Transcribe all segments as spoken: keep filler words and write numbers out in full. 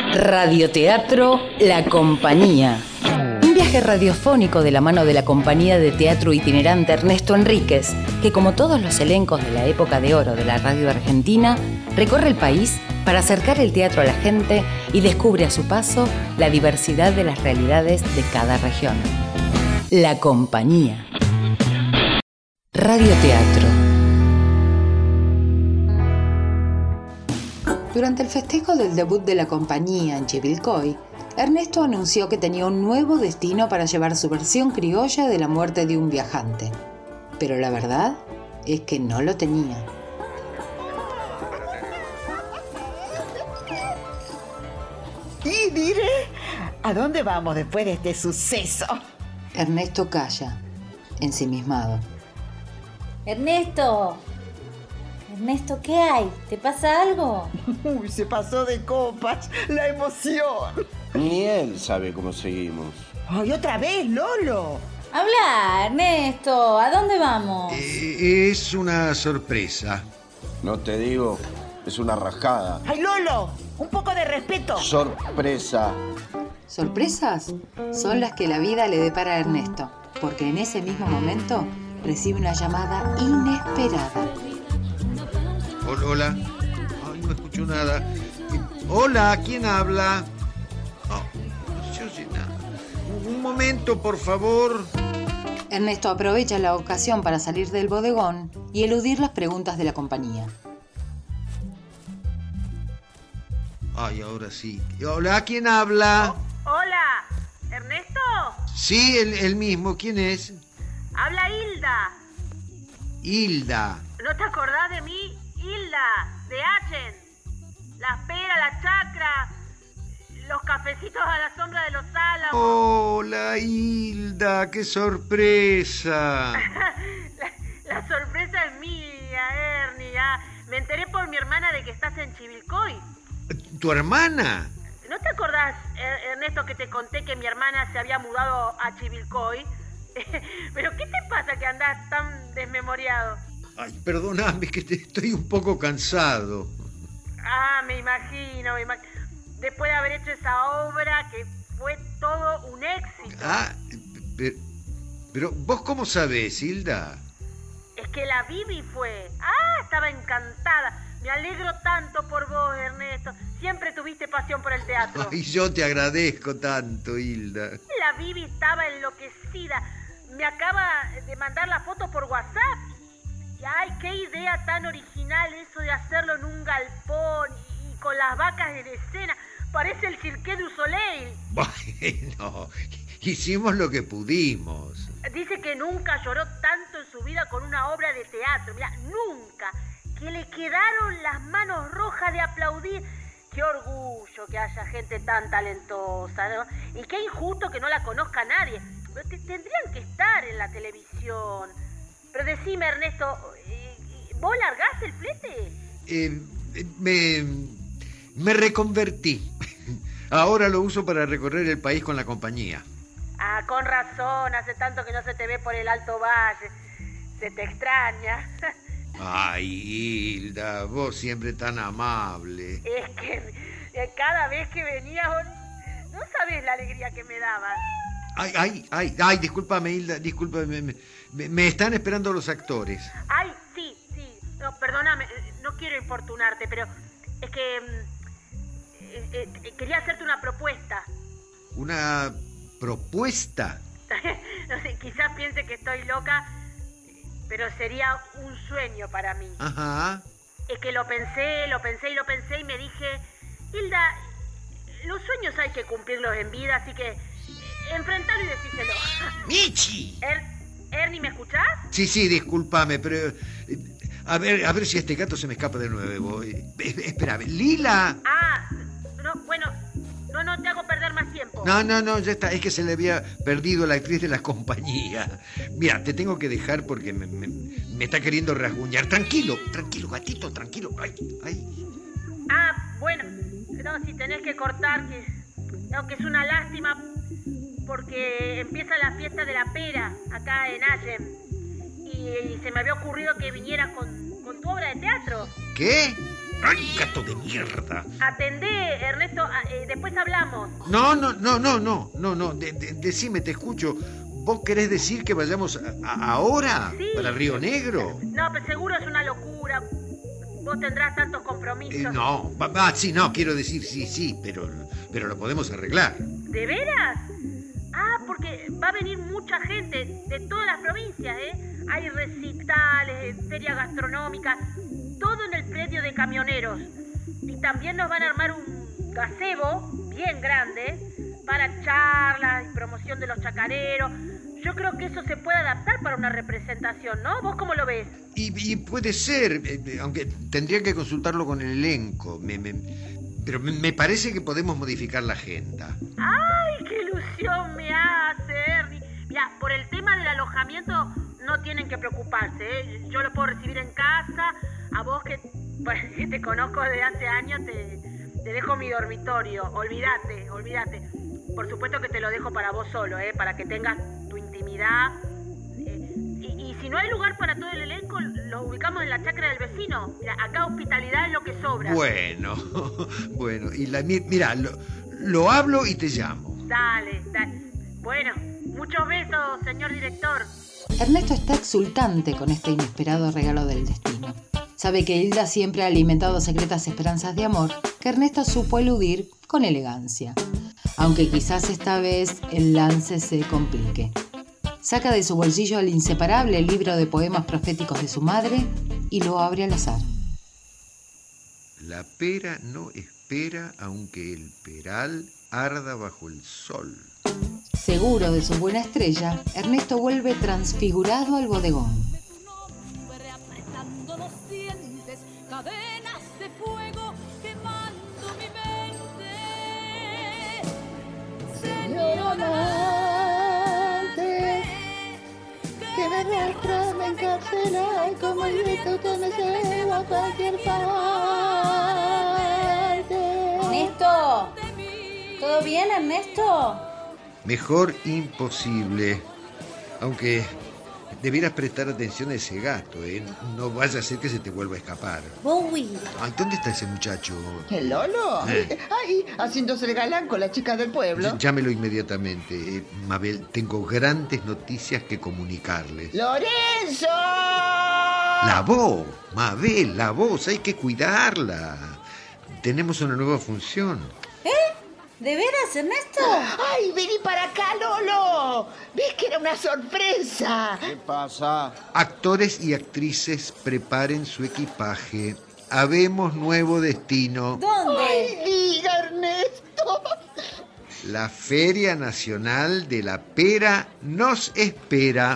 Radioteatro La Compañía. Un viaje radiofónico de la mano de la compañía de teatro itinerante Ernesto Enríquez, que como todos los elencos de la época de oro de la radio argentina, recorre el país para acercar el teatro a la gente y descubre a su paso la diversidad de las realidades de cada región. La Compañía. Radioteatro. Durante el festejo del debut de la compañía en Chivilcoy, Ernesto anunció que tenía un nuevo destino para llevar su versión criolla de la muerte de un viajante. Pero la verdad es que no lo tenía. Y diré, ¿a dónde vamos después de este suceso? Ernesto calla, ensimismado. Ernesto, Ernesto, ¿qué hay? ¿Te pasa algo? Uy, se pasó de copas, la emoción. Ni él sabe cómo seguimos. ¡Ay, otra vez, Lolo! Habla, Ernesto, ¿a dónde vamos? Eh, es una sorpresa. No te digo, es una rajada. ¡Ay, Lolo! ¡Un poco de respeto! Sorpresa. Sorpresas son las que la vida le depara a Ernesto, porque en ese mismo momento recibe una llamada inesperada. Hola, hola. Ay, no escucho nada. Hola, ¿quién habla? Oh, no se oye nada. Un momento, por favor. Ernesto aprovecha la ocasión para salir del bodegón y eludir las preguntas de la compañía. Ay, ahora sí. Hola, ¿quién habla? Oh, hola, ¿Ernesto? Sí, el, el mismo. ¿Quién es? Habla Hilda. Hilda. ¿No te acordás de mí? Hilda, de Achen. Las peras, la chacra, los cafecitos a la sombra de los álamos. Hola, Hilda, qué sorpresa. la, la sorpresa es mía, Ernie. Ah, me enteré por mi hermana de que estás en Chivilcoy. ¿Tu hermana? ¿No te acordás, Ernesto, que te conté que mi hermana se había mudado a Chivilcoy? ¿Pero qué te pasa que andás tan desmemoriado? Ay, perdóname, que te, estoy un poco cansado. Ah, me imagino, me imagino. Después de haber hecho esa obra que fue todo un éxito. Ah, pero, pero ¿vos cómo sabés, Hilda? Es que la Bibi fue. Ah, estaba encantada. Me alegro tanto por vos, Ernesto. Siempre tuviste pasión por el teatro. Ay, yo te agradezco tanto, Hilda. La Bibi estaba enloquecida. Me acaba de mandar la foto por WhatsApp. Y ay, qué idea tan original eso de hacerlo en un galpón y con las vacas en escena. Parece el Cirque du Soleil. Bueno, hicimos lo que pudimos. Dice que nunca lloró tanto en su vida con una obra de teatro. Mira, nunca. Que le quedaron las manos rojas de aplaudir. Qué orgullo que haya gente tan talentosa, ¿no? Y qué injusto que no la conozca nadie. Pero te, tendrían que estar en la televisión. Pero decime, Ernesto, ¿vos largaste el flete? Eh, me, me reconvertí. Ahora lo uso para recorrer el país con la compañía. Ah, con razón. Hace tanto que no se te ve por el Alto Valle. Se te extraña. Ay, Hilda, vos siempre tan amable. Es que cada vez que venías, no sabés la alegría que me dabas. Ay, ay, ay, ay, discúlpame, Hilda, discúlpame. Me, me, me están esperando los actores. Ay, sí, sí. No, perdóname, no quiero importunarte, pero es que eh, eh, quería hacerte una propuesta. ¿Una propuesta? No sé, quizás piense que estoy loca, pero sería un sueño para mí. Ajá. Es que lo pensé, lo pensé y lo pensé y me dije, Hilda, los sueños hay que cumplirlos en vida, así que enfrentalo y decíselo. ¡Michi! Er, Ernie, ¿me escuchás? Sí, sí, discúlpame, pero... Eh, a ver, a ver si este gato se me escapa de nuevo. Eh, espérame, Lila. Ah, no, bueno, no, no te hago perder más tiempo. No, no, no, ya está. Es que se le había perdido la actriz de la compañía. Mira, te tengo que dejar porque me, me, me está queriendo rasguñar. Tranquilo, tranquilo, gatito, tranquilo. Ay, ay. Ah, bueno, no, si tenés que cortar, que, no, que es una lástima, porque empieza la fiesta de la pera acá en Allen. Y, y se me había ocurrido que vinieras con, con tu obra de teatro. ¿Qué? ¡Ay, gato de mierda! Atendé, Ernesto, a- eh, después hablamos. No, no, no, no, no, no, no. De- de- decime, te escucho. ¿Vos querés decir que vayamos a- a- ahora Sí. para Río Negro? No, pero seguro es una locura. Vos tendrás tantos compromisos. Eh, no, va, va, sí, no, quiero decir sí, sí, pero, pero lo podemos arreglar. ¿De veras? Ah, porque va a venir mucha gente de todas las provincias, ¿eh? Hay recitales, feria gastronómica, todo en el predio de camioneros. Y también nos van a armar un gazebo bien grande para charlas y promoción de los chacareros. Yo creo que eso se puede adaptar para una representación, ¿no? ¿Vos cómo lo ves? Y, y puede ser, eh, aunque tendría que consultarlo con el elenco. Me, me- pero me, me parece que podemos modificar la agenda. ¡Ay, qué ilusión me hace, Ernie! Mira, por el tema del alojamiento no tienen que preocuparse, ¿eh? Yo lo puedo recibir en casa. A vos que, bueno, que te conozco desde hace años, te, te dejo mi dormitorio. Olvídate, olvídate. Por supuesto que te lo dejo para vos solo, ¿eh? Para que tengas tu intimidad. Eh, y, y si no hay lugar para todo el elenco, lo ubicamos en la chacra del vecino. Mira, acá hospitalidad es lo que sobra. Bueno, bueno, y la, mi- mira, lo, lo hablo y te llamo. Dale, dale. Bueno, muchos besos, señor director. Ernesto está exultante con este inesperado regalo del destino. Sabe que Hilda siempre ha alimentado secretas esperanzas de amor que Ernesto supo eludir con elegancia, aunque quizás esta vez el lance se complique. Saca de su bolsillo el inseparable libro de poemas proféticos de su madre y lo abre al azar. La pera no espera aunque el peral arda bajo el sol. Seguro de su buena estrella, Ernesto vuelve transfigurado al bodegón. Apretando los dientes, cadenas de fuego quemando mi mente. Señor amante, Que me arrastra, me encarcela y como el viento que me lleva a cualquier parte. Ernesto, ¿todo bien, Ernesto? Mejor imposible. Aunque debieras prestar atención a ese gato, ¿eh? No vaya a ser que se te vuelva a escapar. Bowie. Ay, ¿dónde está ese muchacho? ¿El Lolo? Eh. Ay, haciéndose el galán con las chicas del pueblo. Llámelo inmediatamente. Eh, Mabel, tengo grandes noticias que comunicarles. ¡Lorenzo! La voz, Mabel, la voz, hay que cuidarla. Tenemos una nueva función. ¿De veras, Ernesto? ¡Ay, vení para acá, Lolo! ¿Ves que era una sorpresa? ¿Qué pasa? Actores y actrices, preparen su equipaje. Habemos nuevo destino. ¿Dónde? ¡Ay, diga, Ernesto! La Feria Nacional de la Pera nos espera.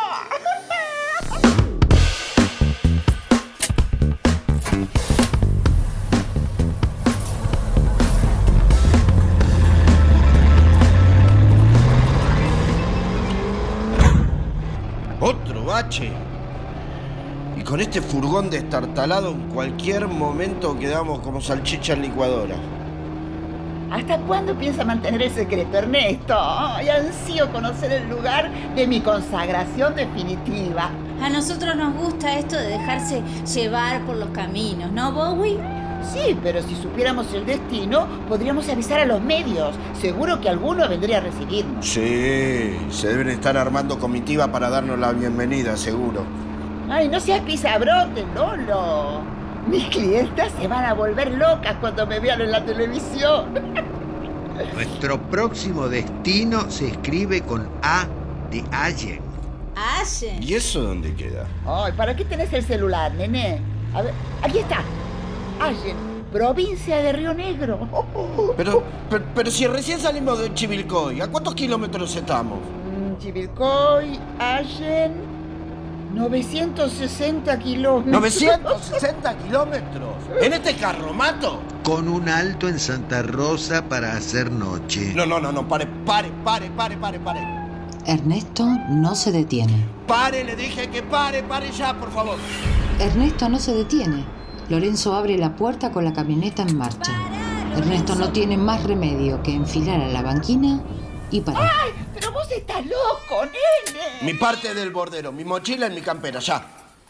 ¿Otro bache? Y con este furgón destartalado en cualquier momento quedamos como salchicha en licuadora. ¿Hasta cuándo piensa mantener el secreto, Ernesto? Ay, ansío conocer el lugar de mi consagración definitiva. A nosotros nos gusta esto de dejarse llevar por los caminos, ¿no, Bowie? Sí, pero si supiéramos el destino, podríamos avisar a los medios. Seguro que alguno vendría a recibirnos. Sí, se deben estar armando comitiva para darnos la bienvenida, seguro. Ay, no seas pisabrote, Lolo. Mis clientas se van a volver locas cuando me vean en la televisión. Nuestro próximo destino se escribe con A de Allen. Allen. ¿Y eso dónde queda? Ay, ¿para qué tenés el celular, nene? A ver, aquí está. Allen, provincia de Río Negro. Pero, pero, pero si recién salimos de Chivilcoy, ¿a cuántos kilómetros estamos? Mm, Chivilcoy, Allen, novecientos sesenta kilómetros. ¡novecientos sesenta kilómetros! ¿En este carromato? Con un alto en Santa Rosa para hacer noche. No, no, no, no, pare, pare, pare, pare, pare, pare. Ernesto no se detiene. Pare, le dije que pare, pare ya, por favor. Ernesto no se detiene. Lorenzo abre la puerta con la camioneta en marcha. Ernesto no tiene más remedio que enfilar a la banquina y parar. ¡Ay, pero vos estás loco, nene! Mi parte del bordero, mi mochila y mi campera, ya.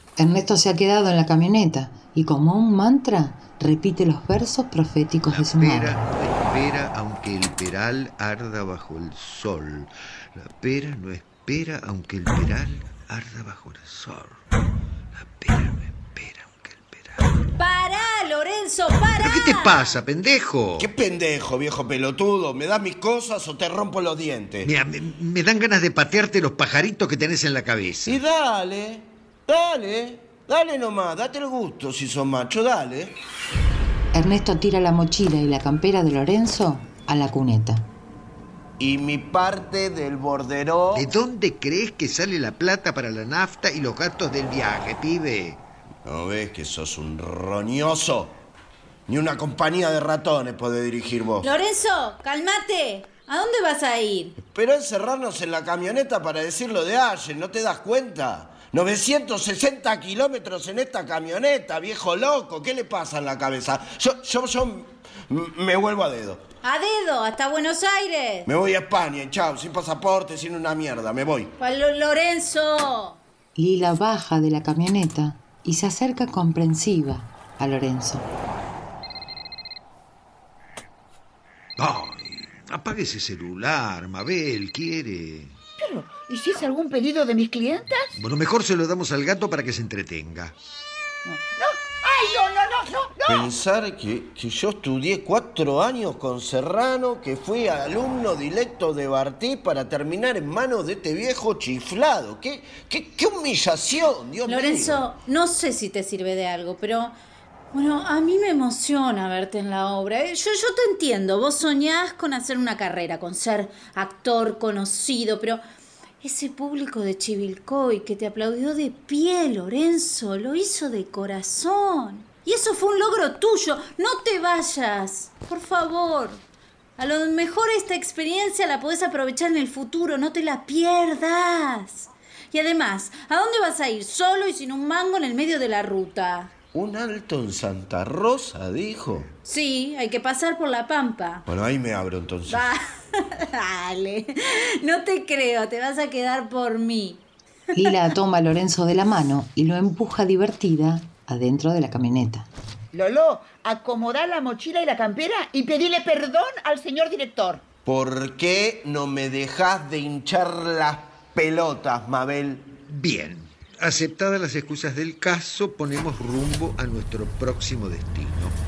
Ernesto se ha quedado en la camioneta y como un mantra repite los versos proféticos de su La madre. pera no espera aunque el peral arda bajo el sol. La pera no espera aunque el peral arda bajo el sol. La pera no espera aunque el peral... ¡Pará, Lorenzo, pará! ¿Pero qué te pasa, pendejo? ¿Qué pendejo, viejo pelotudo? ¿Me das mis cosas o te rompo los dientes? Mira, me, me dan ganas de patearte los pajaritos que tenés en la cabeza. Y dale, dale, dale nomás, date el gusto si sos macho, dale. Ernesto tira la mochila y la campera de Lorenzo a la cuneta. Y mi parte del bordero... ¿De dónde crees que sale la plata para la nafta y los gastos del viaje, pibe? ¿No ves que sos un roñoso? Ni una compañía de ratones puede dirigir vos. Lorenzo, cálmate. ¿A dónde vas a ir? Pero encerrarnos en la camioneta para decirlo de ayer, ¿no te das cuenta? novecientos sesenta kilómetros en esta camioneta, viejo loco. ¿Qué le pasa en la cabeza? Yo, yo, yo me vuelvo a dedo. A dedo, hasta Buenos Aires. Me voy a España, chao, sin pasaporte, sin una mierda, me voy. Palo, Lorenzo. Lila baja de la camioneta y se acerca comprensiva a Lorenzo. Ay, apague ese celular, Mabel, quiere. Pero, ¿y si es algún pedido de mis clientas? Bueno, mejor se lo damos al gato para que se entretenga. No, no, ¡ay, no, no, no, no! no! Pensar que, que yo estudié cuatro años con Serrano, que fui alumno directo de Barté para terminar en manos de este viejo chiflado. ¡Qué, qué, qué humillación, Dios mío! Lorenzo, no sé si te sirve de algo, pero... Bueno, a mí me emociona verte en la obra. Yo, yo te entiendo, vos soñás con hacer una carrera, con ser actor conocido, pero ese público de Chivilcoy que te aplaudió de pie, Lorenzo, lo hizo de corazón. Y eso fue un logro tuyo. No te vayas, por favor. A lo mejor esta experiencia la podés aprovechar en el futuro, no te la pierdas. Y además, ¿a dónde vas a ir? Solo y sin un mango en el medio de la ruta. ¿Un alto en Santa Rosa, dijo? Sí, hay que pasar por la Pampa. Bueno, ahí me abro entonces. Va, dale, no te creo, te vas a quedar por mí. Lila toma a Lorenzo de la mano y lo empuja divertida adentro de la camioneta. Lolo, acomodá la mochila y la campera y pedile perdón al señor director. ¿Por qué no me dejás de hinchar las pelotas, Mabel? Bien. Aceptadas las excusas del caso, ponemos rumbo a nuestro próximo destino.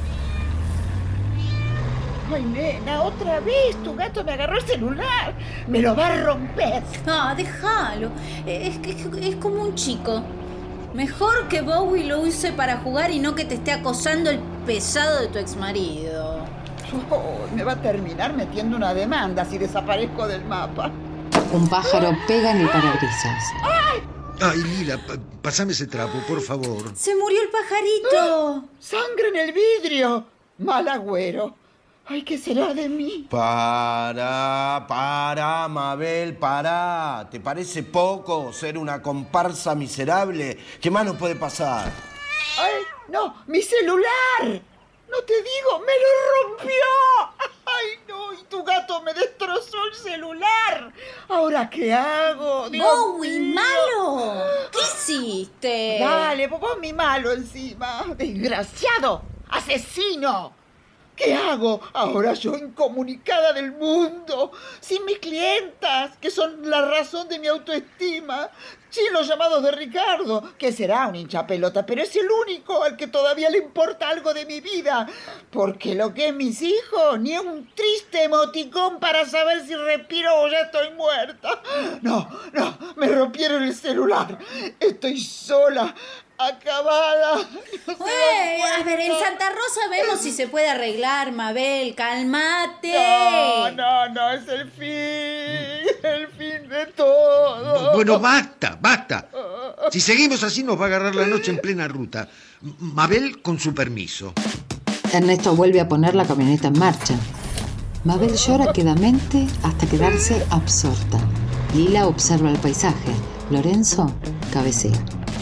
Ay, nena, otra vez tu gato me agarró el celular. Me lo va a romper. No, déjalo. Es, es, es como un chico. Mejor que Bowie lo use para jugar y no que te esté acosando el pesado de tu exmarido. Oh, me va a terminar metiendo una demanda si desaparezco del mapa. Un pájaro pega en el parabrisas. ¡Ay! Ay, Lila, pa- pásame ese trapo, por favor. ¡Se murió el pajarito! ¡Ah! ¡Sangre en el vidrio! ¡Mal agüero! ¡Ay, qué será de mí! Para, para, Mabel, para. ¿Te parece poco ser una comparsa miserable? ¿Qué más nos puede pasar? ¡Ay, no! ¡Mi celular! ¡No te digo! ¡Me lo rompió! ¡Ay, no! Y tu gato me destrozó el celular. ¿Ahora qué hago? Dios ¡Bowie, mío! malo! ¿Qué hiciste? Dale, vos mi malo encima. ¡Desgraciado! ¡Asesino! ¿Qué hago ahora yo incomunicada del mundo? Sin mis clientas, que son la razón de mi autoestima. Sin los llamados de Ricardo, que será un hinchapelota, pero es el único al que todavía le importa algo de mi vida. Porque lo que es mis hijos, ni un triste emoticón para saber si respiro o ya estoy muerta. No, no, me rompieron el celular. Estoy sola. Acabada. No se Ey, dan a ver, en cuenta. Santa Rosa vemos si se puede arreglar, Mabel. ¡Cálmate! No, no, no, es el fin, el fin de todo. Bueno, basta, basta. Si seguimos así nos va a agarrar la noche en plena ruta. M- Mabel, con su permiso. Ernesto vuelve a poner la camioneta en marcha. Mabel llora quedamente hasta quedarse absorta. Lila observa el paisaje. Lorenzo cabecea.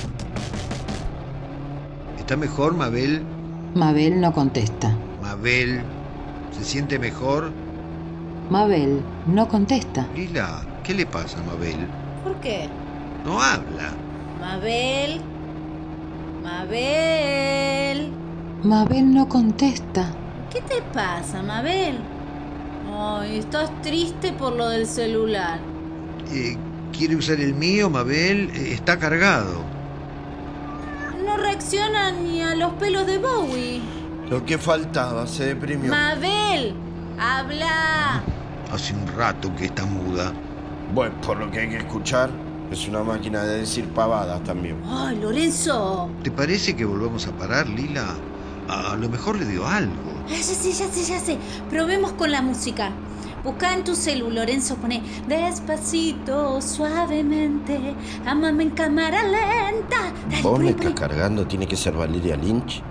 ¿Está mejor, Mabel? Mabel no contesta. Mabel, ¿se siente mejor? Mabel no contesta. Lila, ¿qué le pasa a Mabel? ¿Por qué? No habla. Mabel, Mabel. Mabel no contesta. ¿Qué te pasa, Mabel? Ay, estás triste por lo del celular. Eh, ¿Quiere usar el mío, Mabel? Eh, está cargado. No reacciona ni a los pelos de Bowie. Lo que faltaba, se deprimió. Mabel, habla. Hace un rato que está muda. Bueno, por lo que hay que escuchar, es una máquina de decir pavadas también. Ay, Lorenzo. ¿Te parece que volvamos a parar, Lila? A lo mejor le dio algo. Ah, ya sé, ya sé, ya sé. Probemos con la música. Buscá en tu celu, Lorenzo, pone despacito, suavemente, ámame en cámara lenta. Dale, ¿Vos poné, me poné. estás cargando? ¿Tiene que ser Valeria Lynch?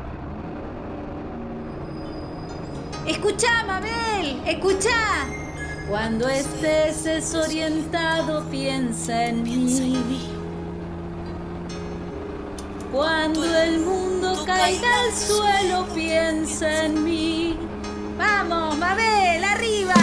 Escuchá, Mabel, escuchá. Cuando estés desorientado, piensa en mí. Cuando el mundo caiga al suelo, piensa en mí. ¡Vamos, Mabel, arriba!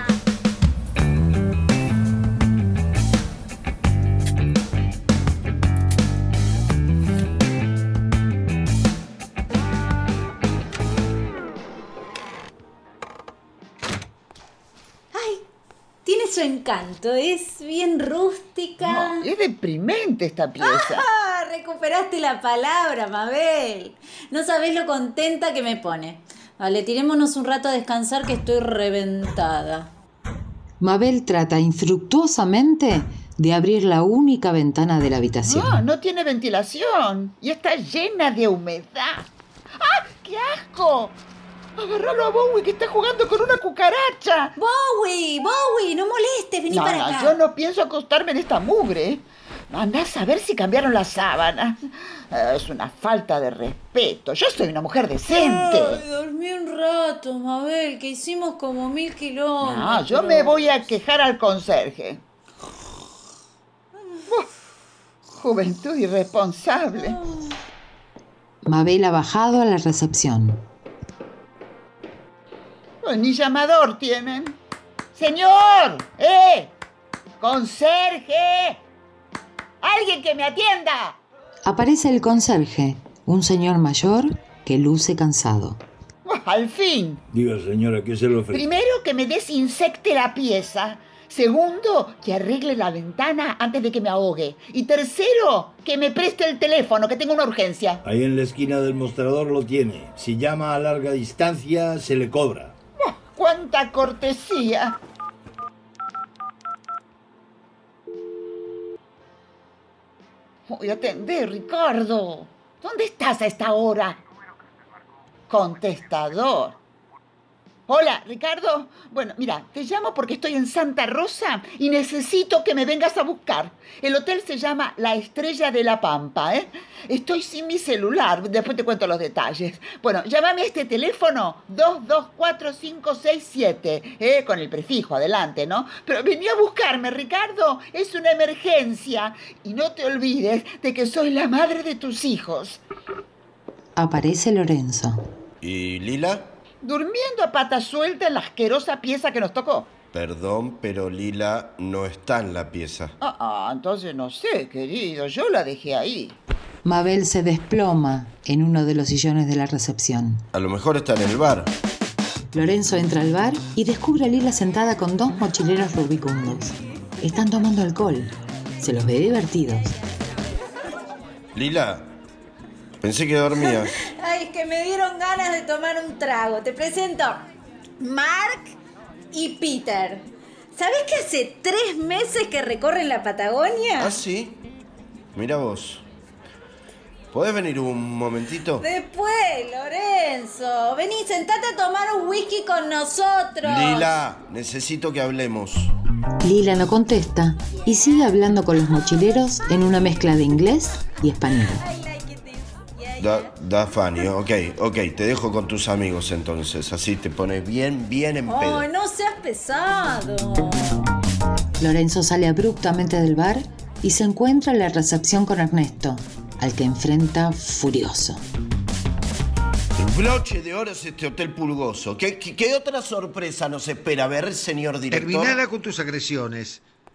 ¡Ay! Tiene su encanto, es bien rústica. No, es deprimente esta pieza. ¡Ah! Recuperaste la palabra, Mabel. No sabés lo contenta que me pone. Vale, tirémonos un rato a descansar que estoy reventada. Mabel trata infructuosamente de abrir la única ventana de la habitación. No, no tiene ventilación y está llena de humedad. ¡Ah, qué asco! Agarralo a Bowie que está jugando con una cucaracha. Bowie, Bowie, no molestes, vení No, para no, acá. yo no pienso acostarme en esta mugre. Andá a saber si cambiaron las sábanas. Eh, Es una falta de respeto. Yo soy una mujer decente. Ay, dormí un rato, Mabel, que hicimos como mil kilómetros. No, yo me voy a quejar al conserje. Uf, juventud irresponsable. Mabel ha bajado a la recepción. Pues ni llamador tienen. ¡Señor! ¡Eh! ¡Conserje! ¡Alguien que me atienda! Aparece el conserje, un señor mayor que luce cansado. Buah, al fin. Diga, señora, ¿qué se le ofrece? Primero, que me desinsecte la pieza. Segundo, que arregle la ventana antes de que me ahogue. Y tercero, que me preste el teléfono, que tengo una urgencia. Ahí en la esquina del mostrador lo tiene. Si llama a larga distancia, se le cobra. Buah, ¡cuánta cortesía! Voy a atender, Ricardo. ¿Dónde estás a esta hora? Contestador. Hola, Ricardo. Bueno, mira, te llamo porque estoy en Santa Rosa y necesito que me vengas a buscar. El hotel se llama La Estrella de la Pampa, ¿eh? Estoy sin mi celular, después te cuento los detalles. Bueno, llámame a este teléfono dos dos cuatro cinco seis siete, ¿eh? Con el prefijo adelante, ¿no? Pero vení a buscarme, Ricardo. Es una emergencia. Y no te olvides de que soy la madre de tus hijos. Aparece Lorenzo. ¿Y Lila? Durmiendo a pata suelta en la asquerosa pieza que nos tocó. Perdón, pero Lila no está en la pieza. Ah, ah, entonces no sé, querido. Yo la dejé ahí. Mabel se desploma en uno de los sillones de la recepción. A lo mejor está en el bar. Lorenzo entra al bar y descubre a Lila sentada con dos mochileros rubicundos. Están tomando alcohol. Se los ve divertidos. Lila, pensé que dormías. Ay, es que me dieron ganas de tomar un trago. Te presento Mark y Peter. ¿Sabés que hace tres meses que recorren la Patagonia? ¿Ah, sí? Mira vos. ¿Podés venir un momentito? Después, Lorenzo. Vení, sentate a tomar un whisky con nosotros. Lila, necesito que hablemos. Lila no contesta y sigue hablando con los mochileros en una mezcla de inglés y español. Da, da funny, ok, ok, te dejo con tus amigos entonces, así te pones bien, bien en pedo. Ay, no seas pesado. Lorenzo sale abruptamente del bar y se encuentra en la recepción con Ernesto, al que enfrenta furioso. El broche de oro es este hotel pulgoso. ¿Qué, qué, qué otra sorpresa nos espera? A ver, señor director. Terminala con tus agresiones.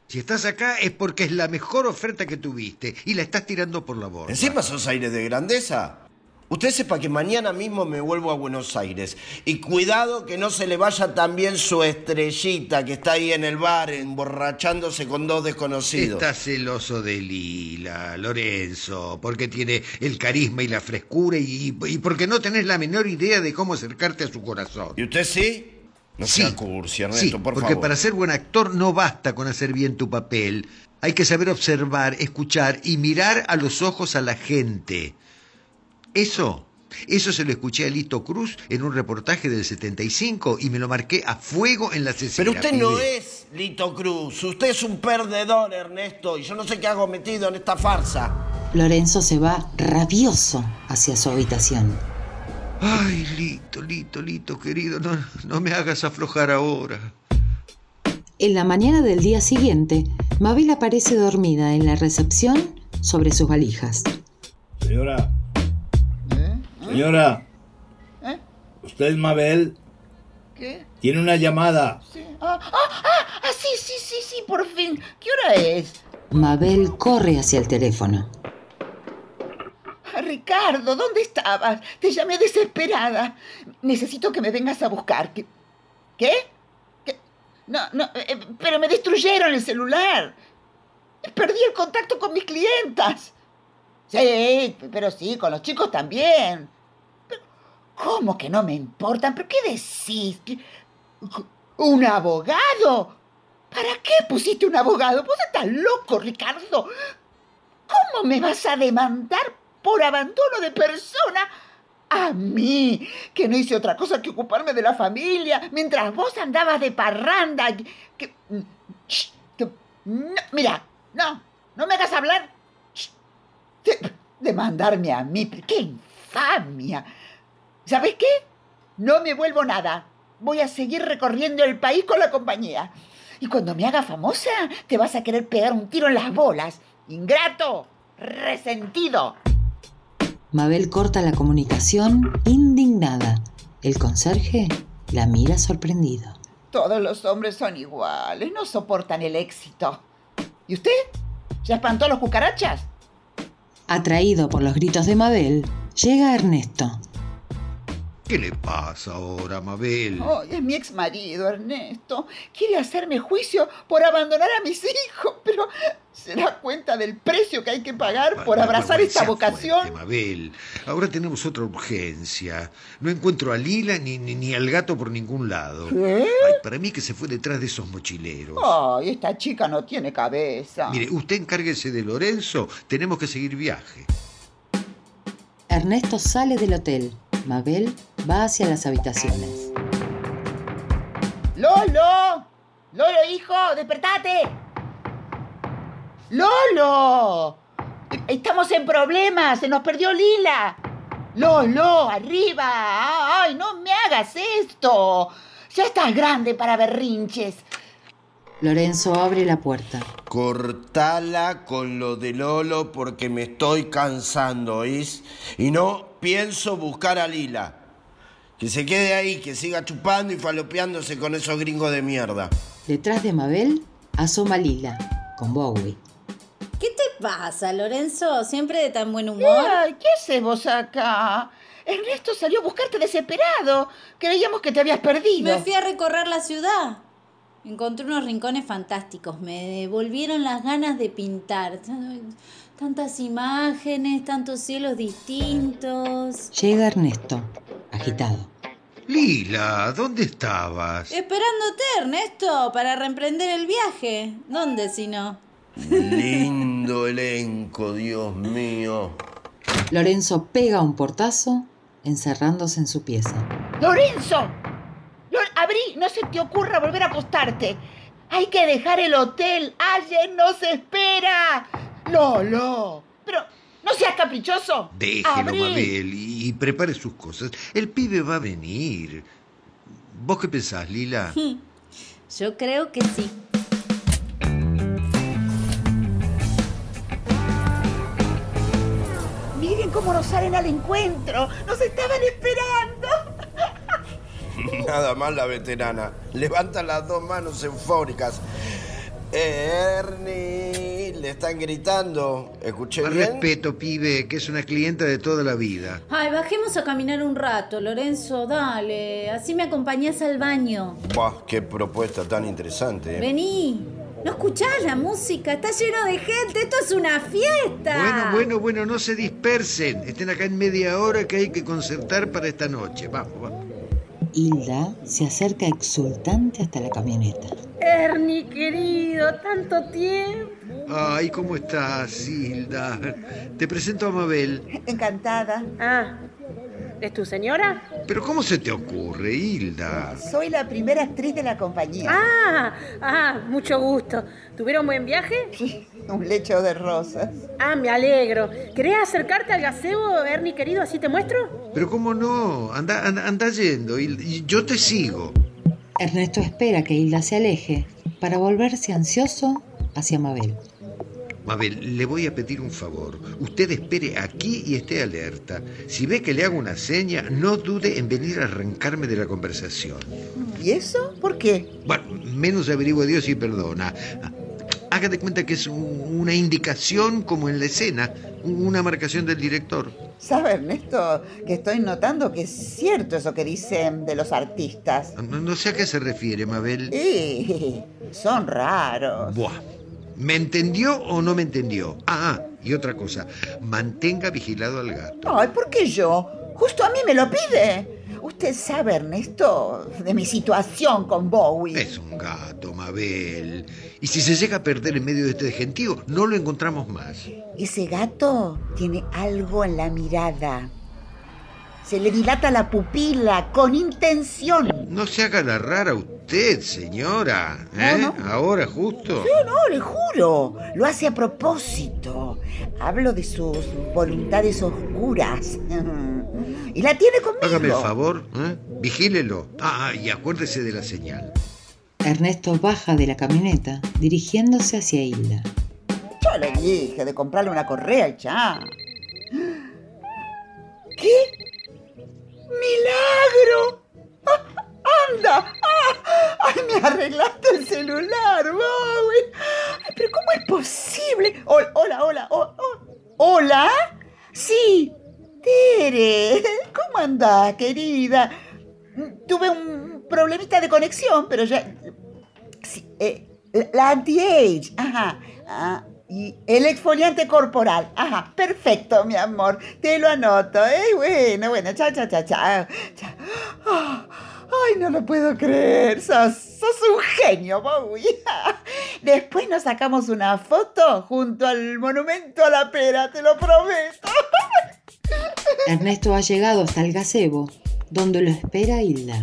Si estás acá es porque es la mejor oferta que tuviste y la estás tirando por la borda. ¿Encima sos aire de grandeza? Usted sepa que mañana mismo me vuelvo a Buenos Aires. Y cuidado que no se le vaya también su estrellita que está ahí en el bar emborrachándose con dos desconocidos. Estás celoso de Lila, Lorenzo, porque tiene el carisma y la frescura y, y porque no tenés la menor idea de cómo acercarte a su corazón. ¿Y usted sí? No Sí, sea cursi, Ernesto, sí, por porque favor. para ser buen actor no basta con hacer bien tu papel. Hay que saber observar, escuchar y mirar a los ojos a la gente. Eso, eso se lo escuché a Lito Cruz en un reportaje del setenta y cinco y me lo marqué a fuego en la cecina. Pero usted no pibe. es Lito Cruz. Usted es un perdedor, Ernesto. Y yo no sé qué hago metido en esta farsa. Lorenzo se va rabioso hacia su habitación. Ay, Lito, Lito, Lito, querido, no, no me hagas aflojar ahora. En la mañana del día siguiente, Mabel aparece dormida en la recepción sobre sus valijas. Señora, ¿Eh? señora, ¿Eh? ¿usted es Mabel? ¿Qué? Tiene una llamada. Sí. Ah, ah, ah, ah, sí, sí, sí, sí, por fin. ¿Qué hora es? Mabel corre hacia el teléfono. Ah, Ricardo, ¿dónde estabas? Te llamé desesperada. Necesito que me vengas a buscar. ¿Qué? ¿Qué? ¿Qué? No, no, eh, pero me destruyeron el celular. Perdí el contacto con mis clientas. Sí, pero sí, con los chicos también. Pero, ¿cómo que no me importan? ¿Pero qué decís? ¿Qué? ¿Un abogado? ¿Para qué pusiste un abogado? Vos estás loco, Ricardo. ¿Cómo me vas a demandar por abandono de persona a mí, que no hice otra cosa que ocuparme de la familia mientras vos andabas de parranda? Que, Shh, que, no, mira, no, no me hagas hablar. Shh, de, demandarme a mí, ¡qué infamia! ¿Sabes qué? No me vuelvo nada. Voy a seguir recorriendo el país con la compañía. Y cuando me haga famosa, te vas a querer pegar un tiro en las bolas. ¡Ingrato! ¡Resentido! Mabel corta la comunicación indignada. El conserje la mira sorprendido. Todos los hombres son iguales, no soportan el éxito. ¿Y usted? ¿Ya espantó a los cucarachas? Atraído por los gritos de Mabel, llega Ernesto. ¿Qué le pasa ahora, Mabel? Oh, es mi ex marido, Ernesto. Quiere hacerme juicio por abandonar a mis hijos, pero se da cuenta del precio que hay que pagar por Ay, abrazar vergüenza esta vocación. fuerte, Mabel. Ahora tenemos otra urgencia. No encuentro a Lila ni, ni, ni al gato por ningún lado. ¿Qué? Ay, para mí que se fue detrás de esos mochileros. Ay, esta chica no tiene cabeza. Mire, usted encárguese de Lorenzo. Tenemos que seguir viaje. Ernesto sale del hotel. Mabel va hacia las habitaciones. ¡Lolo! ¡Lolo, hijo! ¡Despertate! ¡Lolo! Estamos en problemas. Se nos perdió Lila. ¡Lolo! ¡Arriba! ¡Ay, no me hagas esto! Ya estás grande para berrinches. Lorenzo abre la puerta. Cortala con lo de Lolo porque me estoy cansando, ¿oís? Y no pienso buscar a Lila. Que se quede ahí, que siga chupando y falopeándose con esos gringos de mierda. Detrás de Mabel asoma Lila, con Bowie. ¿Qué te pasa, Lorenzo? ¿Siempre de tan buen humor? Ay, ¿qué haces vos acá? Ernesto salió a buscarte desesperado. Creíamos que te habías perdido. Me fui a recorrer la ciudad. Encontré unos rincones fantásticos. Me devolvieron las ganas de pintar. Tantas imágenes, tantos cielos distintos. Llega Ernesto, agitado. Lila, ¿dónde estabas? Esperándote, Ernesto, para reemprender el viaje. ¿Dónde si no? Lindo elenco, Dios mío. Lorenzo pega un portazo, encerrándose en su pieza. ¡Lorenzo! Lor- ¡Abrí! No se te ocurra volver a acostarte. Hay que dejar el hotel. Alguien nos espera. Lolo. Pero no seas caprichoso. Déjelo, Abrí. Mabel, y, y prepare sus cosas. El pibe va a venir. ¿Vos qué pensás, Lila? Yo creo que sí. Miren cómo nos salen al encuentro. Nos estaban esperando. Nada más la veterana. Levanta las dos manos eufóricas. Eh, Ernie, le están gritando. ¿Escuché Más bien? respeto, pibe, que es una clienta de toda la vida. Ay, bajemos a caminar un rato, Lorenzo, dale. Así me acompañás al baño. Buah, qué propuesta tan interesante. ¿eh? Vení. ¿No escuchás la música? Está lleno de gente. Esto es una fiesta. Bueno, bueno, bueno, no se dispersen. Estén acá en media hora que hay que concertar para esta noche. Vamos, vamos. Hilda se acerca exultante hasta la camioneta. Ernie, querido, tanto tiempo. Ay, ¿cómo estás, Hilda? Te presento a Mabel. Encantada. Ah, ¿es tu señora? Pero ¿cómo se te ocurre, Hilda? Soy la primera actriz de la compañía. Ah, ah, mucho gusto. ¿Tuvieron buen viaje? Un lecho de rosas. Ah, me alegro. ¿Querés acercarte al gazebo, Ernie, querido? ¿Así te muestro? Pero ¿cómo no? Anda, anda, anda yendo y, y yo te sigo. Ernesto espera que Hilda se aleje para volverse ansioso hacia Mabel. Mabel, le voy a pedir un favor. Usted espere aquí y esté alerta. Si ve que le hago una seña, no dude en venir a arrancarme de la conversación. ¿Y eso? ¿Por qué? Bueno, menos averigua Dios y perdona. Haga de cuenta que es un- una indicación como en la escena, una marcación del director. ¿Sabe, Ernesto, que estoy notando que es cierto eso que dicen de los artistas? No, no sé a qué se refiere, Mabel. Sí, son raros. Buah. ¿Me entendió o no me entendió? Ah, ah, y otra cosa. Mantenga vigilado al gato. Ay, ¿por qué yo? Justo a mí me lo pide. Usted sabe, Ernesto, de mi situación con Bowie. Es un gato, Mabel. Y si se llega a perder en medio de este gentío, no lo encontramos más. Ese gato tiene algo en la mirada. Se le dilata la pupila con intención. No se haga la rara usted, señora. ¿Eh? No, no. Ahora justo. No, no, le juro. Lo hace a propósito. Hablo de sus voluntades oscuras. Y la tiene conmigo. Hágame el favor, ¿eh? Vigílelo. Ah, y acuérdese de la señal. Ernesto baja de la camioneta dirigiéndose hacia Hilda. Yo le dije de comprarle una correa y ya. ¿Qué? ¡Milagro! ¡Ah, ¡anda! ¡Ah! ¡Ay, me arreglaste el celular, Bowie! Ay, pero ¿cómo es posible? Hola, hola, hola. Oh, oh. ¿Hola? Sí, Tere. ¿Cómo andás, querida? Tuve un problemita de conexión, pero ya... Sí, eh, la anti-age. Ajá. Ah, y el exfoliante corporal. Ajá, perfecto, mi amor. Te lo anoto, ¿eh? Bueno, bueno, chao, chao, chao, chao. Chao. Oh, ay, no lo puedo creer. Sos, sos un genio, Bowie. Después nos sacamos una foto junto al monumento a la pera, te lo prometo. Ernesto ha llegado hasta el gazebo, donde lo espera Hilda.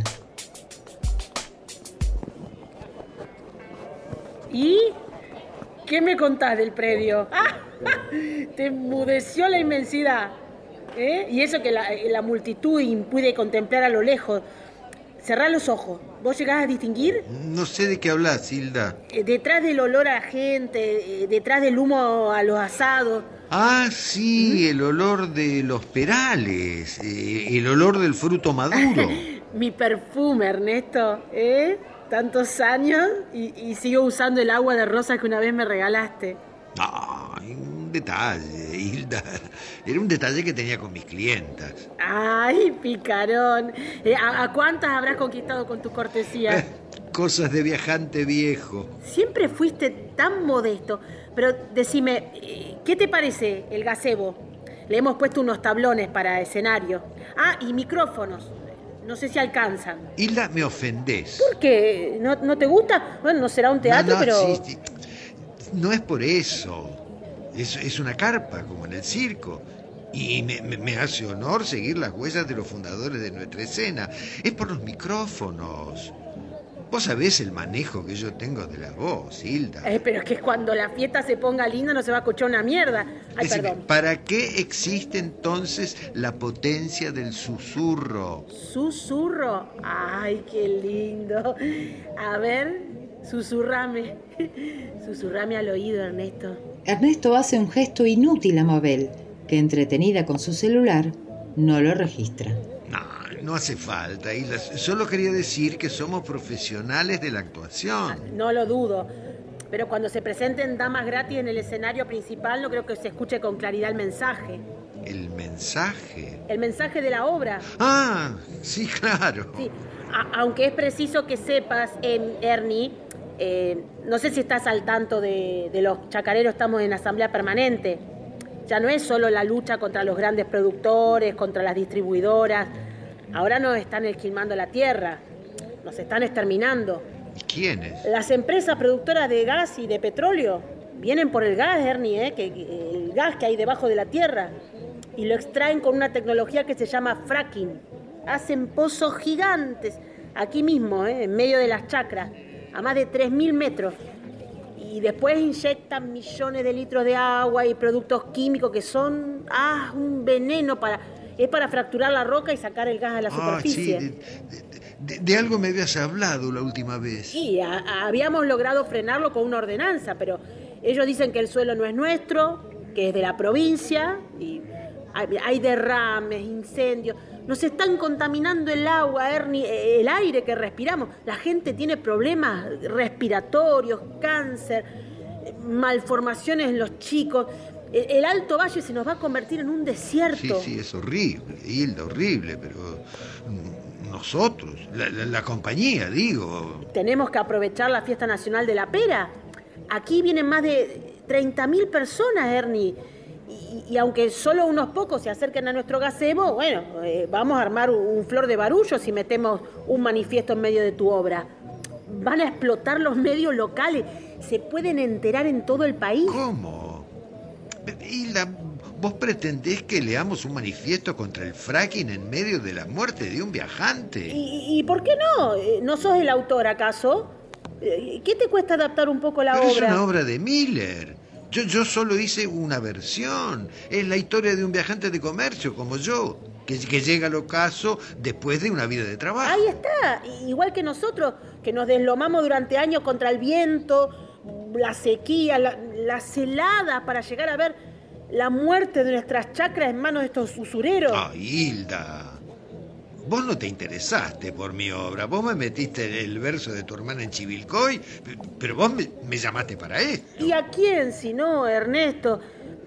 ¿Y qué me contás del predio? ¡Ah! Te enmudeció la inmensidad. ¿Eh? Y eso que la, la multitud impide contemplar a lo lejos. Cerrá los ojos. ¿Vos llegás a distinguir? No sé de qué hablas, Hilda. Eh, detrás del olor a la gente, eh, detrás del humo a los asados. Ah, sí, el olor de los perales, eh, el olor del fruto maduro. Mi perfume, Ernesto. ¿Eh? Tantos años y, y sigo usando el agua de rosa que una vez me regalaste. Ay, un detalle, Hilda. Era un detalle que tenía con mis clientas. ¡Ay, picarón! Eh, ¿a, a cuántas habrás conquistado con tu cortesía? Eh, cosas de viajante viejo. Siempre fuiste tan modesto. Pero decime, eh, ¿qué te parece el gazebo? Le hemos puesto unos tablones para escenario. Ah, y micrófonos. No sé si alcanzan. Hilda, me ofendés. ¿Por qué? ¿No, no te gusta? Bueno, no será un teatro, no, no, pero... sí, sí. No es por eso. Es, es una carpa, como en el circo. Y me, me, me hace honor seguir las huellas de los fundadores de nuestra escena. Es por los micrófonos. Vos sabés el manejo que yo tengo de la voz, Hilda. Eh, pero es que cuando la fiesta se ponga linda no se va a escuchar una mierda. Ay, Decime, perdón. ¿para qué existe entonces la potencia del susurro? ¿Susurro? Ay, qué lindo. A ver, susurrame. Susurrame al oído, Ernesto. Ernesto hace un gesto inútil a Mabel, que entretenida con su celular, no lo registra. No, no hace falta, Hilda. Solo quería decir que somos profesionales de la actuación. No lo dudo. pero cuando se presenten damas gratis en el escenario principal no creo que se escuche con claridad el mensaje. ¿El mensaje? El mensaje de la obra. Ah, sí, claro. Sí, a- aunque es preciso que sepas, eh, Ernie, eh, no sé si estás al tanto de, de los chacareros, estamos en asamblea permanente. Ya no es solo la lucha contra los grandes productores, contra las distribuidoras. Ahora nos están esquilmando la tierra, nos están exterminando. ¿Y quiénes? Las empresas productoras de gas y de petróleo vienen por el gas, Ernie, ¿eh? que, que- el gas que hay debajo de la tierra, y lo extraen con una tecnología que se llama fracking. Hacen pozos gigantes, aquí mismo, ¿eh? en medio de las chacras, a más de tres mil metros. Y después inyectan millones de litros de agua y productos químicos que son ah, un veneno para... Es para fracturar la roca y sacar el gas a la Ah, superficie. sí, de, de- de algo me habías hablado la última vez. Sí, a- a- habíamos logrado frenarlo con una ordenanza, pero ellos dicen que el suelo no es nuestro, que es de la provincia, y hay, hay derrames, incendios. Nos están contaminando el agua, Ernie, el aire que respiramos. La gente tiene problemas respiratorios, cáncer, malformaciones en los chicos. El, el Alto Valle se nos va a convertir en un Sí, desierto. sí, es horrible, Hilda, horrible, pero mm, nosotros, la, la- la compañía, digo. Tenemos que aprovechar la fiesta nacional de la pera. Aquí vienen más de treinta mil personas, Ernie. Y, y aunque solo unos pocos se acerquen a nuestro gazebo, bueno, eh, vamos a armar un, un flor de barullo si metemos un manifiesto en medio de tu obra. Van a explotar los medios locales. Se pueden enterar en todo el país. ¿Cómo? Hilda, ¿vos pretendés que leamos un manifiesto contra el fracking en medio de la muerte de un viajante? ¿Y, y por qué no? Eh, ¿No sos el autor, acaso? Eh, ¿Qué te cuesta adaptar un poco la Pero obra? es una obra de Miller. Yo, yo solo hice una versión. Es la historia de un viajante de comercio como yo, que, que llega al ocaso después de una vida de trabajo. Ahí está, igual que nosotros, que nos deslomamos durante años contra el viento, la sequía, la- las heladas, para llegar a ver la muerte de nuestras chacras en manos de estos usureros. Ay, Hilda, vos no te interesaste por mi obra. Vos me metiste el verso de tu hermana en Chivilcoy, pero vos me, me llamaste para esto. ¿Y a quién si no, Ernesto?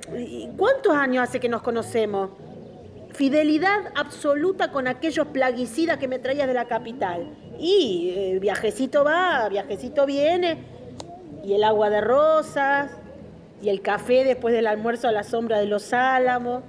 ¿Y ¿Cuántos años hace que nos conocemos? Fidelidad absoluta con aquellos plaguicidas que me traías de la capital. Y eh, viajecito va, viajecito viene, y el agua de rosas, y el café después del almuerzo a la sombra de los álamos.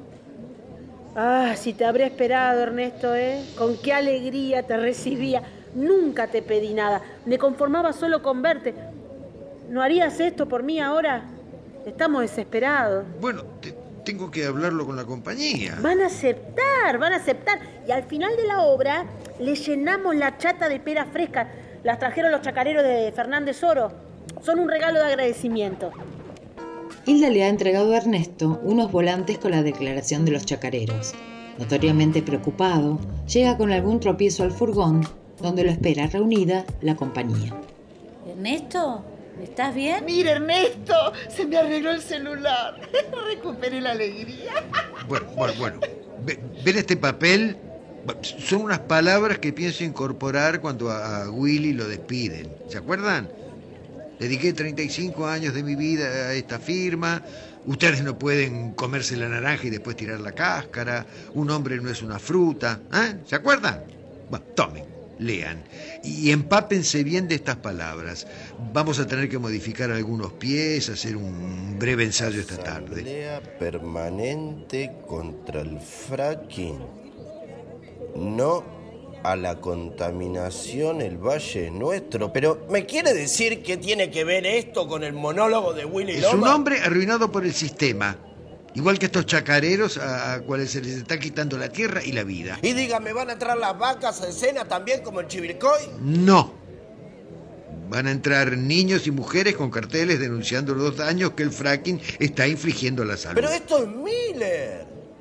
Ah, si te habré esperado, Ernesto, ¿eh? Con qué alegría te recibía. Nunca te pedí nada. Me conformaba solo con verte. ¿No harías esto por mí ahora? Estamos desesperados. Bueno, te- tengo que hablarlo con la compañía. Van a aceptar, van a aceptar. Y al final de la obra le llenamos la chata de peras frescas. Las trajeron los chacareros de Fernández Oro. Son un regalo de agradecimiento. Hilda le ha entregado a Ernesto unos volantes con la declaración de los chacareros. Notoriamente preocupado, llega con algún tropiezo al furgón, donde lo espera reunida la compañía. Ernesto, ¿estás bien? Mira, Ernesto, se me arregló el celular. Recuperé la alegría. Bueno, bueno, bueno. Ve- Ver este papel son unas palabras que pienso incorporar cuando a, a Willy lo despiden. ¿Se acuerdan? Dediqué treinta y cinco años de mi vida a esta firma. Ustedes no pueden comerse la naranja y después tirar la cáscara. Un hombre no es una fruta. ¿Eh? ¿Se acuerdan? Bueno, tomen, lean y empápense bien de estas palabras. Vamos a tener que modificar algunos pies, hacer un breve ensayo esta tarde. Asamblea permanente contra el fracking. No a la contaminación, el valle es nuestro. Pero, ¿me quiere decir qué tiene que ver esto con el monólogo de Willy Es Loma? un hombre arruinado por el sistema. Igual que estos chacareros a, a cuales se les está quitando la tierra y la vida. Y dígame, ¿van a entrar las vacas a escena también como el Chivilcoy? No. Van a entrar niños y mujeres con carteles denunciando los daños que el fracking está infligiendo a la salud. Pero esto es Miller.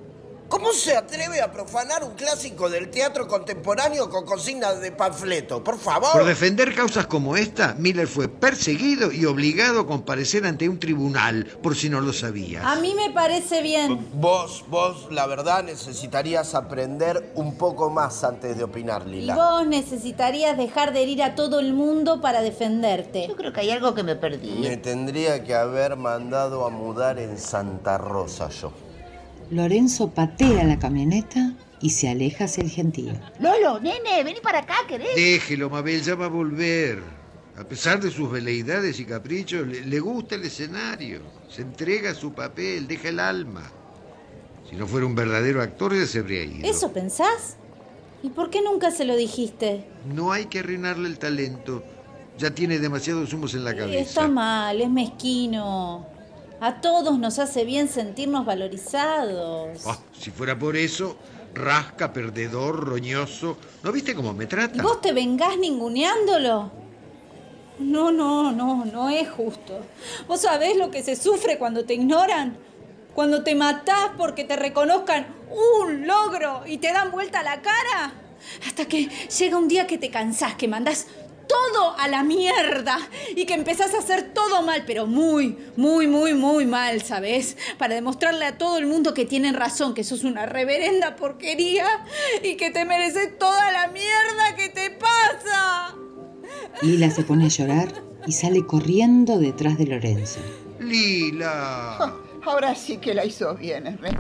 ¿Cómo se atreve a profanar un clásico del teatro contemporáneo con consignas de panfleto? Por favor. Por defender causas como esta, Miller fue perseguido y obligado a comparecer ante un tribunal, por si no lo sabías. A mí me parece bien. Vos, vos, la verdad, necesitarías aprender un poco más antes de opinar, Y Lila. vos necesitarías dejar de herir a todo el mundo para defenderte. Yo creo que hay algo que me perdí. Me tendría que haber mandado a mudar en Santa Rosa yo. Lorenzo patea la camioneta y se aleja hacia el gentío. Lolo, nene, vení para acá, ¿querés? Déjelo, Mabel, ya va a volver. A pesar de sus veleidades y caprichos, le, le gusta el escenario. Se entrega a su papel, deja el alma. Si no fuera un verdadero actor, ya se habría ido. ¿Eso pensás? ¿Y por qué nunca se lo dijiste? No hay que arruinarle el talento. Ya tiene demasiados humos en la cabeza. Está mal, es mezquino. A todos nos hace bien sentirnos valorizados. Oh, si fuera por eso, rasca, perdedor, roñoso. ¿No viste cómo me trata? ¿Y vos te vengás ninguneándolo? No, no, no, no es justo. ¿Vos sabés lo que se sufre cuando te ignoran? Cuando te matás porque te reconozcan un logro y te dan vuelta la cara. Hasta que llega un día que te cansás, que mandás todo a la mierda y que empezás a hacer todo mal, pero muy, muy, muy, muy mal, ¿sabes? Para demostrarle a todo el mundo que tienen razón, que sos una reverenda porquería y que te mereces toda la mierda que te pasa. Lila se pone a llorar y sale corriendo detrás de Lorenzo. ¡Lila! Ahora sí que la hizo bien, Ernesto.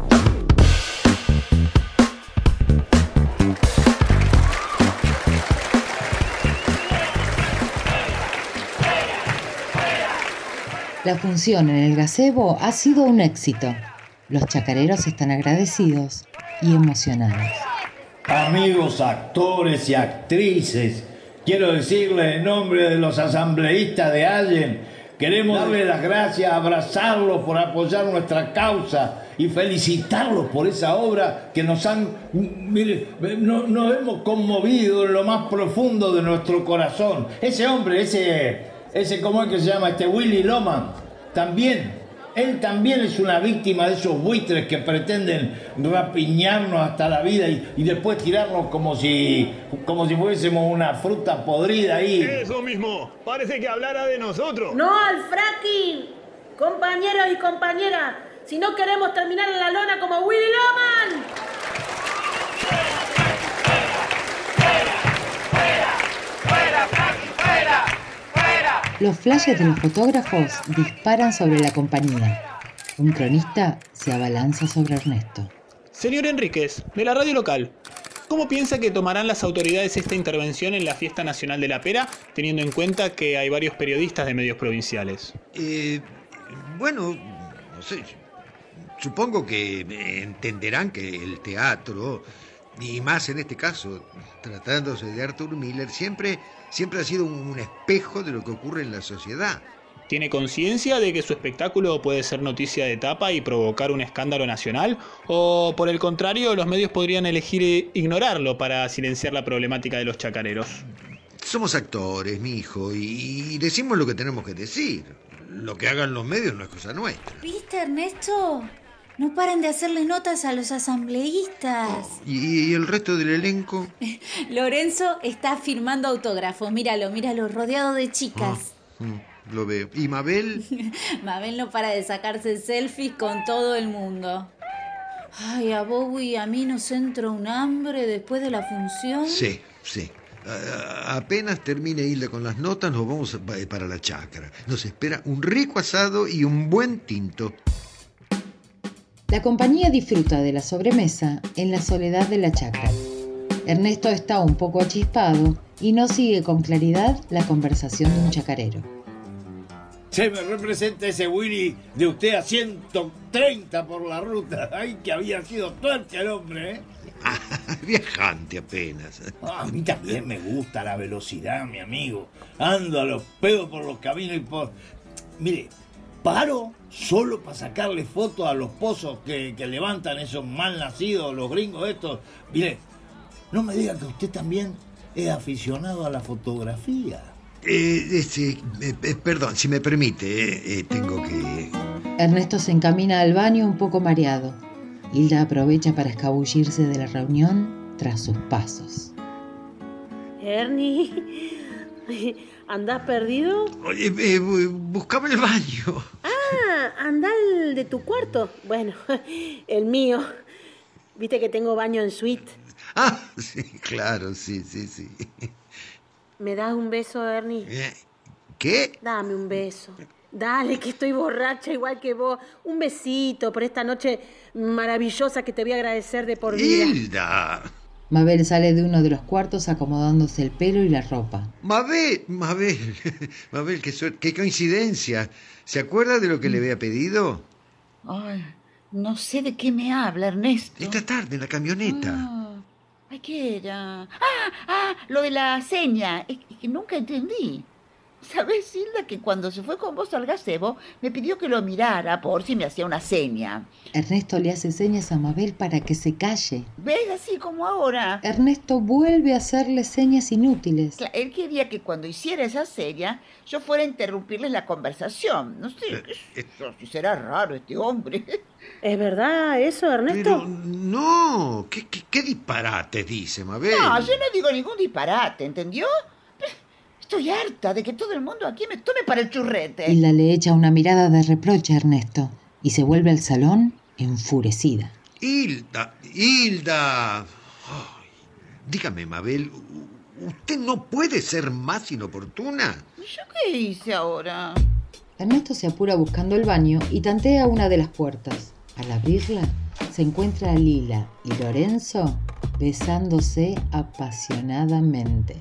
La función en el gazebo ha sido un éxito. Los chacareros están agradecidos y emocionados. Amigos actores y actrices, quiero decirles en nombre de los asambleístas de Allen, queremos darles las gracias, abrazarlos por apoyar nuestra causa y felicitarlos por esa obra que nos han, mire, no, nos hemos conmovido en lo más profundo de nuestro corazón. Ese hombre, ese, ese ¿cómo es que se llama? Este Willy Loman, también, él también es una víctima de esos buitres que pretenden rapiñarnos hasta la vida y, y después tirarnos como si, como si fuésemos una fruta podrida ahí. Eso mismo, parece que hablara de nosotros. No al fracking, compañeros y compañeras, si no queremos terminar en la lona como Willy Loman. Los flashes de los fotógrafos disparan sobre la compañía. Un cronista se abalanza sobre Ernesto. Señor Enríquez, de la radio local, ¿cómo piensa que tomarán las autoridades esta intervención en la Fiesta Nacional de la Pera, teniendo en cuenta que hay varios periodistas de medios provinciales? Eh, bueno, no sé. Supongo que entenderán que el teatro, y más en este caso, tratándose de Arthur Miller, siempre, siempre ha sido un espejo de lo que ocurre en la sociedad. ¿Tiene conciencia de que su espectáculo puede ser noticia de tapa y provocar un escándalo nacional? ¿O, por el contrario, los medios podrían elegir ignorarlo para silenciar la problemática de los chacareros? Somos actores, mi hijo, y decimos lo que tenemos que decir. Lo que hagan los medios no es cosa nuestra. ¿Viste, Ernesto? No paran de hacerle notas a los asambleístas. ¿Y, y el resto del elenco? Lorenzo está firmando autógrafos. Míralo, míralo, rodeado de chicas. Ah, mm, lo veo. ¿Y Mabel? Mabel no para de sacarse selfies con todo el mundo. Ay, a Bowie y a mí nos entra un hambre después de la función. Sí, sí. A, apenas termine Hilda con las notas, nos vamos a, para la chacra. Nos espera un rico asado y un buen tinto. La compañía disfruta de la sobremesa en la soledad de la chacra. Ernesto está un poco achispado y no sigue con claridad la conversación de un chacarero. Se me representa ese Willy de usted a ciento treinta por la ruta. Ay, que había sido tuerca el hombre, ¿eh? Viajante apenas. A mí también me gusta la velocidad, mi amigo. Ando a los pedos por los caminos y por... Mire, paro solo para sacarle fotos a los pozos que, que levantan esos mal nacidos, los gringos estos. Mire, no me diga que usted también es aficionado a la fotografía. Eh, este, eh, eh, perdón, si me permite, eh, eh, tengo que... Ernesto se encamina al baño un poco mareado. Hilda aprovecha para escabullirse de la reunión tras sus pasos. Ernie, ¿andás perdido? Oye, eh, buscame el baño. Ah, anda al de tu cuarto. Bueno, el mío. ¿Viste que tengo baño en suite? Ah, sí, claro, sí, sí, sí. ¿Me das un beso, Ernie? ¿Qué? Dame un beso. Dale, que estoy borracha igual que vos. Un besito por esta noche maravillosa que te voy a agradecer de por vida. ¡Hilda! Mabel sale de uno de los cuartos acomodándose el pelo y la ropa. Mabel, Mabel, Mabel, qué, suerte, qué coincidencia. ¿Se acuerda de lo que le había pedido? Ay, no sé de qué me habla, Ernesto. Esta tarde, en la camioneta. Ah, ay, ¿qué era? Ah, ah, lo de la seña. Es que nunca entendí. ¿Sabés, Hilda, que cuando se fue con vos al gazebo me pidió que lo mirara por si me hacía una seña? Ernesto le hace señas a Mabel para que se calle. ¿Ves? Así como ahora. Ernesto vuelve a hacerle señas inútiles. Claro, él quería que cuando hiciera esa seña yo fuera a interrumpirles la conversación. No sé, qué sé yo, si será raro este hombre. ¿Es verdad eso, Ernesto? Pero no, ¿qué, qué, qué disparate dice, Mabel? No, yo no digo ningún disparate, ¿entendió? Estoy harta de que todo el mundo aquí me tome para el churrete. Hilda le echa una mirada de reproche a Ernesto y se vuelve al salón enfurecida. Hilda, Hilda. Ay, dígame, Mabel, ¿usted no puede ser más inoportuna? ¿Yo qué hice ahora? Ernesto se apura buscando el baño y tantea una de las puertas. Al abrirla, se encuentra a Lila y Lorenzo besándose apasionadamente.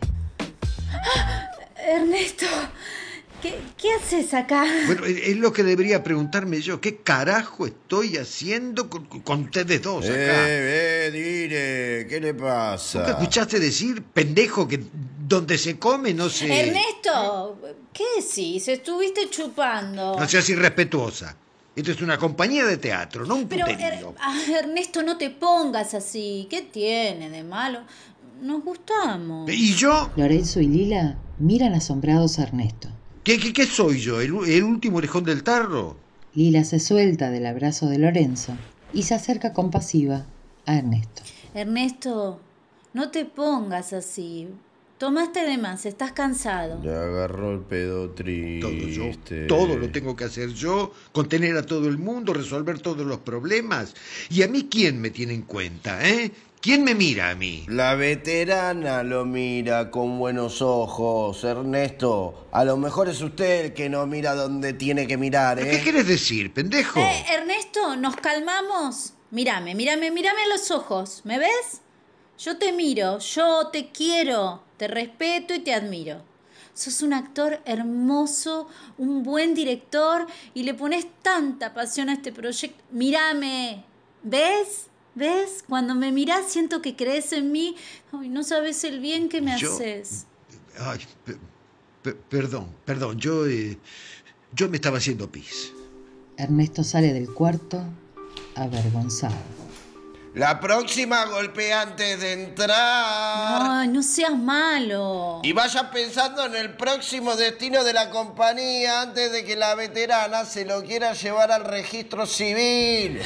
Ernesto, ¿qué, qué haces acá? Bueno, es lo que debería preguntarme yo. ¿Qué carajo estoy haciendo con, con ustedes dos acá? Eh, eh, dire, ¿qué le pasa? ¿Nunca escuchaste decir, pendejo, que donde se come no se... Ernesto, ¿qué decís? Estuviste chupando. No seas irrespetuosa. Esto es una compañía de teatro, no un Pero, puterío. er, ah, Ernesto, no te pongas así. ¿Qué tiene de malo? Nos gustamos. ¿Y yo? Lorenzo y Lila miran asombrados a Ernesto. ¿Qué, qué, qué soy yo? ¿El, ¿El último orejón del tarro? Lila se suelta del abrazo de Lorenzo y se acerca compasiva a Ernesto. Ernesto, no te pongas así. Tomaste de más, estás cansado. Le agarró el pedo triste. Todo yo, todo lo tengo que hacer yo, contener a todo el mundo, resolver todos los problemas. ¿Y a mí quién me tiene en cuenta, eh? ¿Quién me mira a mí? La veterana lo mira con buenos ojos, Ernesto. A lo mejor es usted el que no mira donde tiene que mirar, ¿eh? ¿Qué quieres decir, pendejo? Eh, Ernesto, ¿nos calmamos? Mírame, mírame, mírame a los ojos. ¿Me ves? Yo te miro, yo te quiero, te respeto y te admiro. Sos un actor hermoso, un buen director y le pones tanta pasión a este proyecto. Mírame, ¿ves? ¿Ves? Cuando me mirás siento que crees en mí. Ay, no sabes el bien que me yo, haces. Ay, per, per, perdón, perdón, yo, eh, yo me estaba haciendo pis. Ernesto sale del cuarto avergonzado. La próxima golpea antes de entrar. Ay, no seas malo. Y vaya pensando en el próximo destino de la compañía antes de que la veterana se lo quiera llevar al registro civil.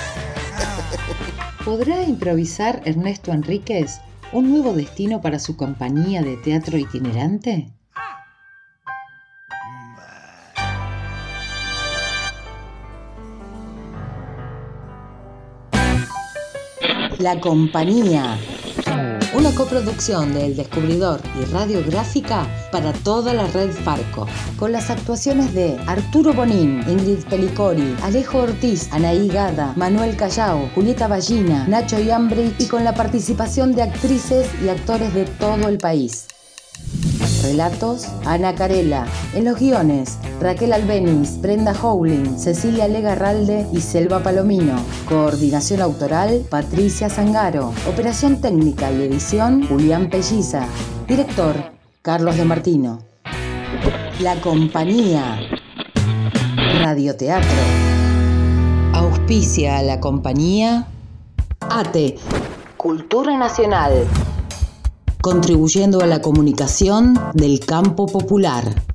¿Podrá improvisar Ernesto Enríquez un nuevo destino para su compañía de teatro itinerante? La Compañía, una coproducción de El Descubridor y Radiográfica para toda la red Farco, con las actuaciones de Arturo Bonín, Ingrid Pelicori, Alejo Ortiz, Anaí Gada, Manuel Callao, Julieta Ballina, Nacho Iambri y con la participación de actrices y actores de todo el país. Relatos, Ana Carela. En los guiones, Raquel Albeniz, Brenda Howling, Cecilia Legarralde y Selva Palomino. Coordinación autoral, Patricia Zangaro. Operación técnica y edición, Julián Pelliza. Director, Carlos de Martino. La Compañía. Radioteatro. Auspicia a la compañía ATE. Cultura Nacional. Contribuyendo a la comunicación del campo popular.